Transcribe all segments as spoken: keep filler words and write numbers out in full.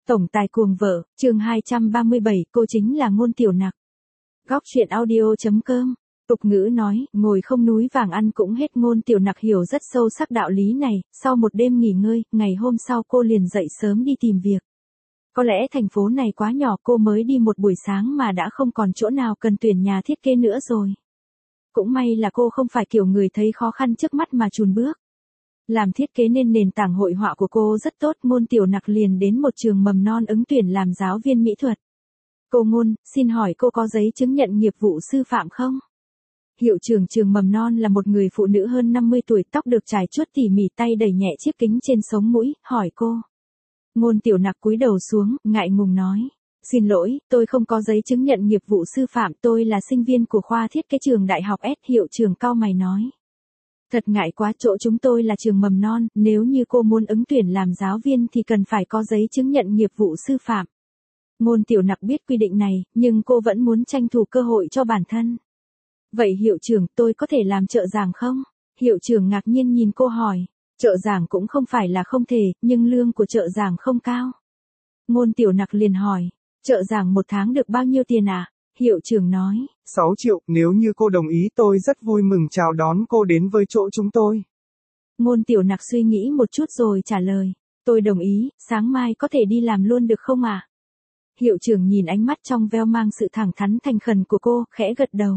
Tổng tài cuồng vợ, chương hai trăm ba mươi bảy, cô chính là Ngôn Tiểu Nặc. Góc truyện audio chấm com. Tục ngữ nói, ngồi không núi vàng ăn cũng hết. Ngôn Tiểu Nặc hiểu rất sâu sắc đạo lý này, sau một đêm nghỉ ngơi, ngày hôm sau cô liền dậy sớm đi tìm việc. Có lẽ thành phố này quá nhỏ, cô mới đi một buổi sáng mà đã không còn chỗ nào cần tuyển nhà thiết kế nữa rồi. Cũng may là cô không phải kiểu người thấy khó khăn trước mắt mà chùn bước. Làm thiết kế nên nền tảng hội họa của cô rất tốt. Ngôn Tiểu Nặc liền đến một trường mầm non ứng tuyển làm giáo viên mỹ thuật. Cô Ngôn, xin hỏi cô có giấy chứng nhận nghiệp vụ sư phạm không? Hiệu trưởng trường mầm non là một người phụ nữ hơn năm mươi tuổi, tóc được chải chuốt tỉ mỉ, tay đẩy nhẹ chiếc kính trên sống mũi, hỏi cô. Ngôn Tiểu Nặc cúi đầu xuống, ngại ngùng nói. Xin lỗi, tôi không có giấy chứng nhận nghiệp vụ sư phạm, tôi là sinh viên của khoa thiết kế trường đại học S. Hiệu trưởng cau mày nói. Thật ngại quá, chỗ chúng tôi là trường mầm non, nếu như cô muốn ứng tuyển làm giáo viên thì cần phải có giấy chứng nhận nghiệp vụ sư phạm. Ngôn Tiểu Nặc biết quy định này, nhưng cô vẫn muốn tranh thủ cơ hội cho bản thân. Vậy hiệu trưởng, tôi có thể làm trợ giảng không? Hiệu trưởng ngạc nhiên nhìn cô hỏi. Trợ giảng cũng không phải là không thể, nhưng lương của trợ giảng không cao. Ngôn Tiểu Nặc liền hỏi, trợ giảng một tháng được bao nhiêu tiền à? Hiệu trưởng nói. sáu triệu, nếu như cô đồng ý tôi rất vui mừng chào đón cô đến với chỗ chúng tôi. Ngôn Tiểu Nặc suy nghĩ một chút rồi trả lời. Tôi đồng ý, sáng mai có thể đi làm luôn được không ạ? À? Hiệu trưởng nhìn ánh mắt trong veo mang sự thẳng thắn thành khẩn của cô, khẽ gật đầu.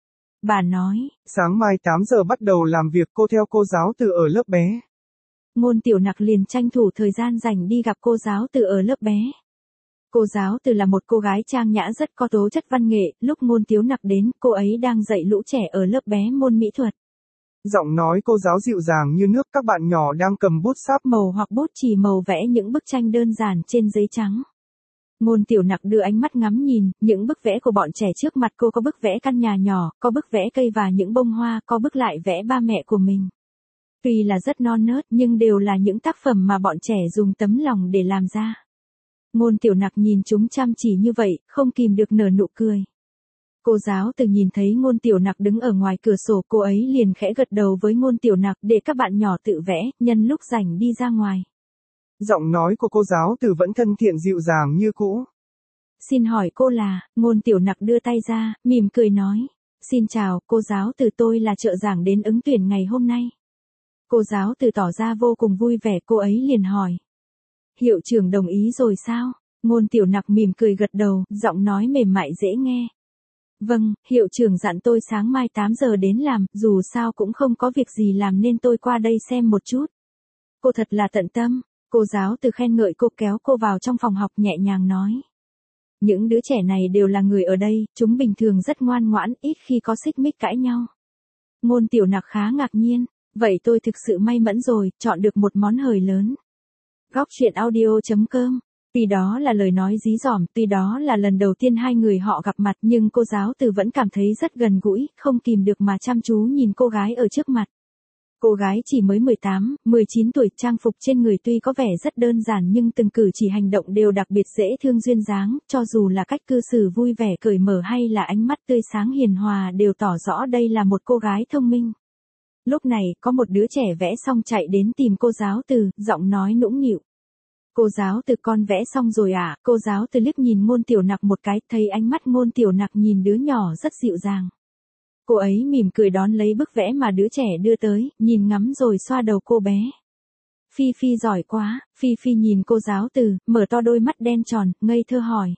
Bà nói. Sáng mai tám giờ bắt đầu làm việc, cô theo cô giáo từ ở lớp bé. Ngôn Tiểu Nặc liền tranh thủ thời gian rảnh đi gặp cô giáo từ ở lớp bé. Cô giáo từ là một cô gái trang nhã rất có tố chất văn nghệ, lúc Ngôn Tiểu Nặc đến, cô ấy đang dạy lũ trẻ ở lớp bé môn mỹ thuật. Giọng nói cô giáo dịu dàng như nước, các bạn nhỏ đang cầm bút sáp màu hoặc bút chì màu vẽ những bức tranh đơn giản trên giấy trắng. Ngôn Tiểu Nặc đưa ánh mắt ngắm nhìn, những bức vẽ của bọn trẻ trước mặt cô có bức vẽ căn nhà nhỏ, có bức vẽ cây và những bông hoa, có bức lại vẽ ba mẹ của mình. Tuy là rất non nớt nhưng đều là những tác phẩm mà bọn trẻ dùng tấm lòng để làm ra. Ngôn Tiểu Nặc nhìn chúng chăm chỉ như vậy, không kìm được nở nụ cười. Cô giáo từ nhìn thấy Ngôn Tiểu Nặc đứng ở ngoài cửa sổ, cô ấy liền khẽ gật đầu với Ngôn Tiểu Nặc để các bạn nhỏ tự vẽ, nhân lúc rảnh đi ra ngoài. Giọng nói của cô giáo từ vẫn thân thiện dịu dàng như cũ. Xin hỏi cô là, Ngôn Tiểu Nặc đưa tay ra, mỉm cười nói. Xin chào, cô giáo từ tôi là trợ giảng đến ứng tuyển ngày hôm nay. Cô giáo từ tỏ ra vô cùng vui vẻ, cô ấy liền hỏi. Hiệu trưởng đồng ý rồi sao? Ngôn Tiểu Nặc mỉm cười gật đầu, giọng nói mềm mại dễ nghe. Vâng, hiệu trưởng dặn tôi sáng mai tám giờ đến làm, dù sao cũng không có việc gì làm nên tôi qua đây xem một chút. Cô thật là tận tâm. Cô giáo từ khen ngợi cô, kéo cô vào trong phòng học nhẹ nhàng nói. Những đứa trẻ này đều là người ở đây, chúng bình thường rất ngoan ngoãn, ít khi có xích mích cãi nhau. Ngôn Tiểu Nặc khá ngạc nhiên, vậy tôi thực sự may mắn rồi, chọn được một món hời lớn. Góc truyện audio chấm com. Tuy đó là lời nói dí dỏm, tuy đó là lần đầu tiên hai người họ gặp mặt, nhưng cô giáo từ vẫn cảm thấy rất gần gũi, không kìm được mà chăm chú nhìn cô gái ở trước mặt. Cô gái chỉ mới mười tám, mười chín tuổi, trang phục trên người tuy có vẻ rất đơn giản nhưng từng cử chỉ hành động đều đặc biệt dễ thương duyên dáng, cho dù là cách cư xử vui vẻ cởi mở hay là ánh mắt tươi sáng hiền hòa đều tỏ rõ đây là một cô gái thông minh. Lúc này, có một đứa trẻ vẽ xong chạy đến tìm cô giáo từ, giọng nói nũng nịu. Cô giáo từ, con vẽ xong rồi à? Cô giáo từ liếc nhìn Ngôn Tiểu Nặc một cái, thấy ánh mắt Ngôn Tiểu Nặc nhìn đứa nhỏ rất dịu dàng. Cô ấy mỉm cười đón lấy bức vẽ mà đứa trẻ đưa tới, nhìn ngắm rồi xoa đầu cô bé. Phi Phi giỏi quá. Phi Phi nhìn cô giáo từ, mở to đôi mắt đen tròn, ngây thơ hỏi.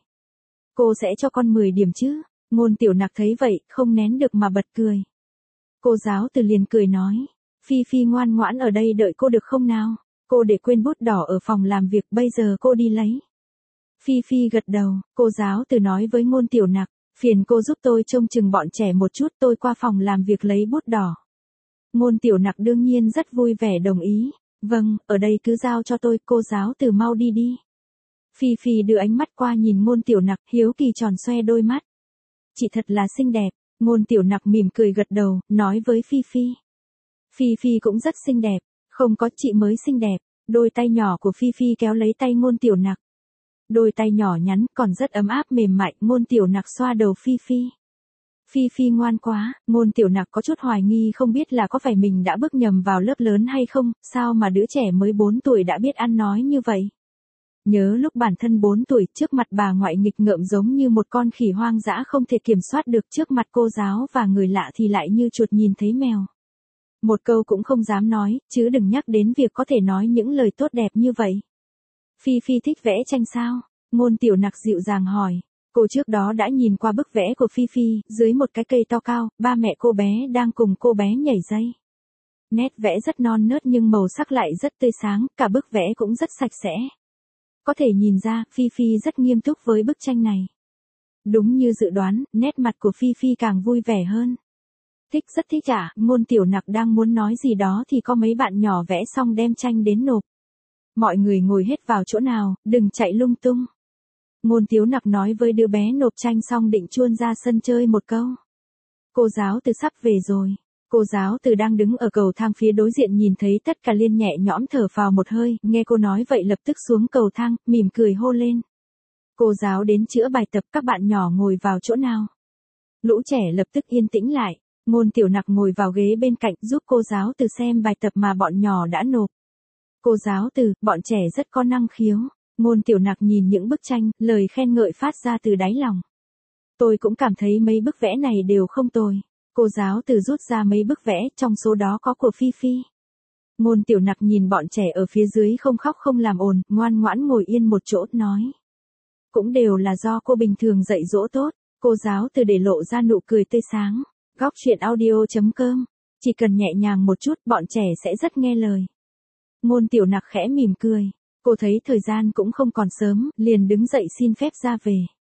Cô sẽ cho con mười điểm chứ? Ngôn Tiểu Nặc thấy vậy, không nén được mà bật cười. Cô giáo từ liền cười nói. Phi Phi ngoan ngoãn ở đây đợi cô được không nào? Cô để quên bút đỏ ở phòng làm việc, bây giờ cô đi lấy. Phi Phi gật đầu, cô giáo từ nói với Ngôn Tiểu Nặc. Phiền cô giúp tôi trông chừng bọn trẻ một chút, tôi qua phòng làm việc lấy bút đỏ. Ngôn Tiểu Nặc đương nhiên rất vui vẻ đồng ý. Vâng, ở đây cứ giao cho tôi, cô giáo từ mau đi đi. Phi Phi đưa ánh mắt qua nhìn Ngôn Tiểu Nặc, hiếu kỳ tròn xoe đôi mắt. Chị thật là xinh đẹp. Ngôn Tiểu Nặc mỉm cười gật đầu, nói với Phi Phi. Phi Phi cũng rất xinh đẹp, không có chị mới xinh đẹp. Đôi tay nhỏ của Phi Phi kéo lấy tay Ngôn Tiểu Nặc. Đôi tay nhỏ nhắn, còn rất ấm áp mềm mại, Ngôn Tiểu Nặc xoa đầu Phi Phi. Phi Phi ngoan quá, Ngôn Tiểu Nặc có chút hoài nghi không biết là có phải mình đã bước nhầm vào lớp lớn hay không, sao mà đứa trẻ mới bốn tuổi đã biết ăn nói như vậy. Nhớ lúc bản thân bốn tuổi, trước mặt bà ngoại nghịch ngợm giống như một con khỉ hoang dã không thể kiểm soát được, trước mặt cô giáo và người lạ thì lại như chuột nhìn thấy mèo. Một câu cũng không dám nói, chứ đừng nhắc đến việc có thể nói những lời tốt đẹp như vậy. Phi Phi thích vẽ tranh sao? Ngôn Tiểu Nặc dịu dàng hỏi. Cô trước đó đã nhìn qua bức vẽ của Phi Phi, dưới một cái cây to cao, ba mẹ cô bé đang cùng cô bé nhảy dây. Nét vẽ rất non nớt nhưng màu sắc lại rất tươi sáng, cả bức vẽ cũng rất sạch sẽ. Có thể nhìn ra, Phi Phi rất nghiêm túc với bức tranh này. Đúng như dự đoán, nét mặt của Phi Phi càng vui vẻ hơn. Thích, rất thích ạ. Ngôn Tiểu Nặc đang muốn nói gì đó thì có mấy bạn nhỏ vẽ xong đem tranh đến nộp. Mọi người ngồi hết vào chỗ nào, đừng chạy lung tung. Ngôn Tiếu Nặc nói với đứa bé nộp tranh xong định chuôn ra sân chơi một câu. Cô giáo từ sắp về rồi. Cô giáo từ đang đứng ở cầu thang phía đối diện nhìn thấy tất cả liền nhẹ nhõm thở phào một hơi, nghe cô nói vậy lập tức xuống cầu thang, mỉm cười hô lên. Cô giáo đến chữa bài tập, các bạn nhỏ ngồi vào chỗ nào. Lũ trẻ lập tức yên tĩnh lại. Ngôn Tiểu Nặc ngồi vào ghế bên cạnh giúp cô giáo từ xem bài tập mà bọn nhỏ đã nộp. Cô giáo từ, bọn trẻ rất có năng khiếu. Ngôn Tiểu Nặc nhìn những bức tranh, lời khen ngợi phát ra từ đáy lòng. Tôi cũng cảm thấy mấy bức vẽ này đều không tồi. Cô giáo từ rút ra mấy bức vẽ, trong số đó có của Phi Phi. Ngôn Tiểu Nặc nhìn bọn trẻ ở phía dưới không khóc không làm ồn, ngoan ngoãn ngồi yên một chỗ, nói. Cũng đều là do cô bình thường dạy dỗ tốt. Cô giáo từ để lộ ra nụ cười tươi sáng. Góc truyện audio chấm com. Chỉ cần nhẹ nhàng một chút, bọn trẻ sẽ rất nghe lời. Ngôn Tiểu Nặc khẽ mỉm cười. Cô thấy thời gian cũng không còn sớm, liền đứng dậy xin phép ra về.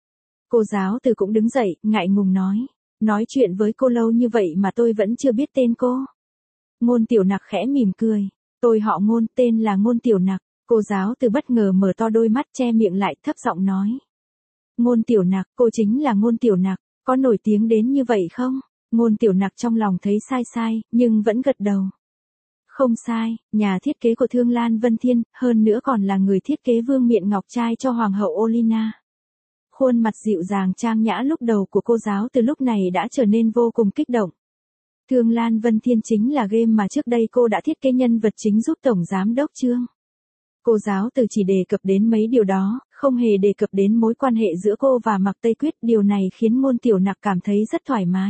Cô giáo từ cũng đứng dậy, ngại ngùng nói. Nói chuyện với cô lâu như vậy mà tôi vẫn chưa biết tên cô. Ngôn Tiểu Nặc khẽ mỉm cười. Tôi họ Ngôn, tên là Ngôn Tiểu Nặc. Cô giáo từ bất ngờ mở to đôi mắt che miệng lại, thấp giọng nói. Ngôn Tiểu Nặc, cô chính là Ngôn Tiểu Nặc, có nổi tiếng đến như vậy không? Ngôn Tiểu Nặc trong lòng thấy sai sai, nhưng vẫn gật đầu. Không sai, nhà thiết kế của Thương Lan Vân Thiên, hơn nữa còn là người thiết kế vương miện ngọc trai cho Hoàng hậu Olina. Khuôn mặt dịu dàng trang nhã lúc đầu của cô giáo từ lúc này đã trở nên vô cùng kích động. Thương Lan Vân Thiên chính là game mà trước đây cô đã thiết kế nhân vật chính giúp Tổng Giám Đốc Trương. Cô giáo từ chỉ đề cập đến mấy điều đó, không hề đề cập đến mối quan hệ giữa cô và Mạc Tây Quyết, điều này khiến Ngôn Tiểu Nặc cảm thấy rất thoải mái.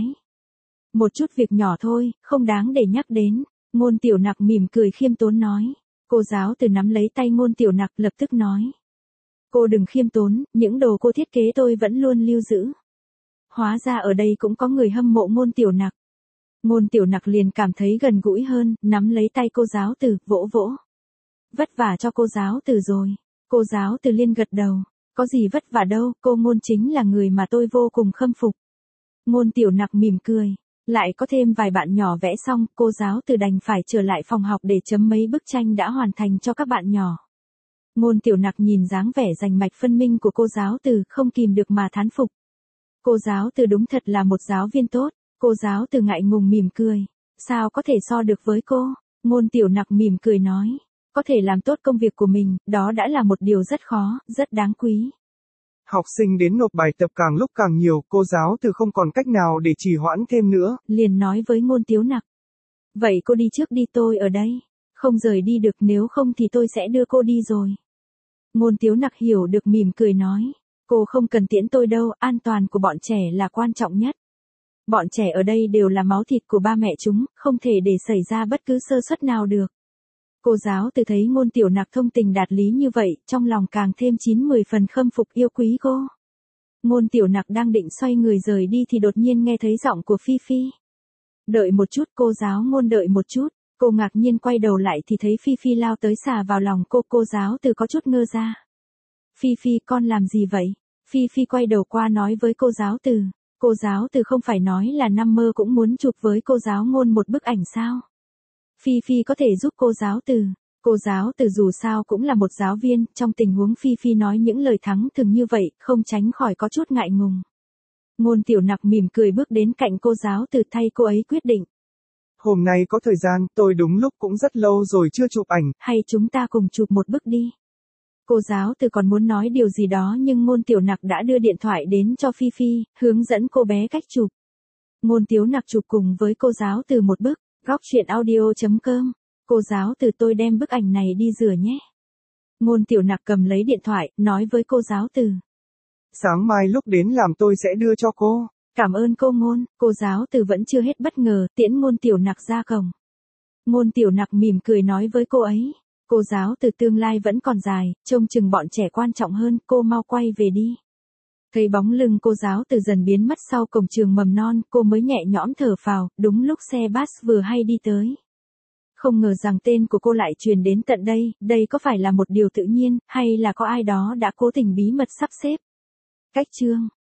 Một chút việc nhỏ thôi, không đáng để nhắc đến. Ngôn Tiểu Nặc mỉm cười khiêm tốn nói. Cô giáo từ nắm lấy tay Ngôn Tiểu Nặc lập tức nói. Cô đừng khiêm tốn, những đồ cô thiết kế tôi vẫn luôn lưu giữ. Hóa ra ở đây cũng có người hâm mộ Ngôn Tiểu Nặc. Ngôn Tiểu Nặc liền cảm thấy gần gũi hơn, nắm lấy tay cô giáo từ, vỗ vỗ. Vất vả cho cô giáo từ rồi. Cô giáo từ liên gật đầu. Có gì vất vả đâu, cô Ngôn chính là người mà tôi vô cùng khâm phục. Ngôn Tiểu Nặc mỉm cười. Lại có thêm vài bạn nhỏ vẽ xong, cô giáo từ đành phải trở lại phòng học để chấm mấy bức tranh đã hoàn thành cho các bạn nhỏ. Ngôn Tiểu Nặc nhìn dáng vẻ rành mạch phân minh của cô giáo từ, không kìm được mà thán phục. Cô giáo từ đúng thật là một giáo viên tốt. Cô giáo từ ngại ngùng mỉm cười. Sao có thể so được với cô? Ngôn Tiểu Nặc mỉm cười nói. Có thể làm tốt công việc của mình, đó đã là một điều rất khó, rất đáng quý. Học sinh đến nộp bài tập càng lúc càng nhiều, cô giáo từ không còn cách nào để trì hoãn thêm nữa. Liền nói với Ngôn Tiếu Nặc. Vậy cô đi trước đi, tôi ở đây. Không rời đi được, nếu không thì tôi sẽ đưa cô đi rồi. Ngôn Tiếu Nặc hiểu được mỉm cười nói. Cô không cần tiễn tôi đâu, an toàn của bọn trẻ là quan trọng nhất. Bọn trẻ ở đây đều là máu thịt của ba mẹ chúng, không thể để xảy ra bất cứ sơ suất nào được. Cô giáo từ thấy Ngôn Tiểu Nặc thông tình đạt lý như vậy, trong lòng càng thêm chín mười phần khâm phục yêu quý cô. Ngôn Tiểu Nặc đang định xoay người rời đi thì đột nhiên nghe thấy giọng của Phi Phi. Đợi một chút, cô giáo Ngôn, đợi một chút. Cô ngạc nhiên quay đầu lại thì thấy Phi Phi lao tới xà vào lòng cô, cô giáo từ có chút ngơ ra. Phi Phi, con làm gì vậy? Phi Phi quay đầu qua nói với cô giáo từ. Cô giáo từ không phải nói là năm mơ cũng muốn chụp với cô giáo Ngôn một bức ảnh sao? Phi Phi có thể giúp cô giáo từ. Cô giáo từ dù sao cũng là một giáo viên, trong tình huống Phi Phi nói những lời thắng thường như vậy, không tránh khỏi có chút ngại ngùng. Ngôn Tiểu Nặc mỉm cười bước đến cạnh cô giáo từ thay cô ấy quyết định. Hôm nay có thời gian, tôi đúng lúc cũng rất lâu rồi chưa chụp ảnh. Hay chúng ta cùng chụp một bức đi. Cô giáo từ còn muốn nói điều gì đó nhưng Ngôn Tiểu Nặc đã đưa điện thoại đến cho Phi Phi, hướng dẫn cô bé cách chụp. Ngôn Tiếu Nặc chụp cùng với cô giáo từ một bức. Góc truyện audio chấm com. Cô giáo từ, tôi đem bức ảnh này đi rửa nhé. Ngôn Tiểu Nặc cầm lấy điện thoại, nói với cô giáo từ. Sáng mai lúc đến làm tôi sẽ đưa cho cô. Cảm ơn cô Ngôn, cô giáo từ vẫn chưa hết bất ngờ, tiễn Ngôn Tiểu Nặc ra cổng. Ngôn Tiểu Nặc mỉm cười nói với cô ấy. Cô giáo từ tương lai vẫn còn dài, trông chừng bọn trẻ quan trọng hơn, cô mau quay về đi. Thấy bóng lưng cô giáo từ dần biến mất sau cổng trường mầm non, cô mới nhẹ nhõm thở phào, đúng lúc xe bus vừa hay đi tới. Không ngờ rằng tên của cô lại truyền đến tận đây, đây có phải là một điều tự nhiên, hay là có ai đó đã cố tình bí mật sắp xếp? Cách chương